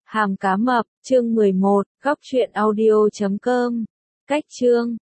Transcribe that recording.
Hàm cá mập, chương 11, góc truyện audio.com. Cách chương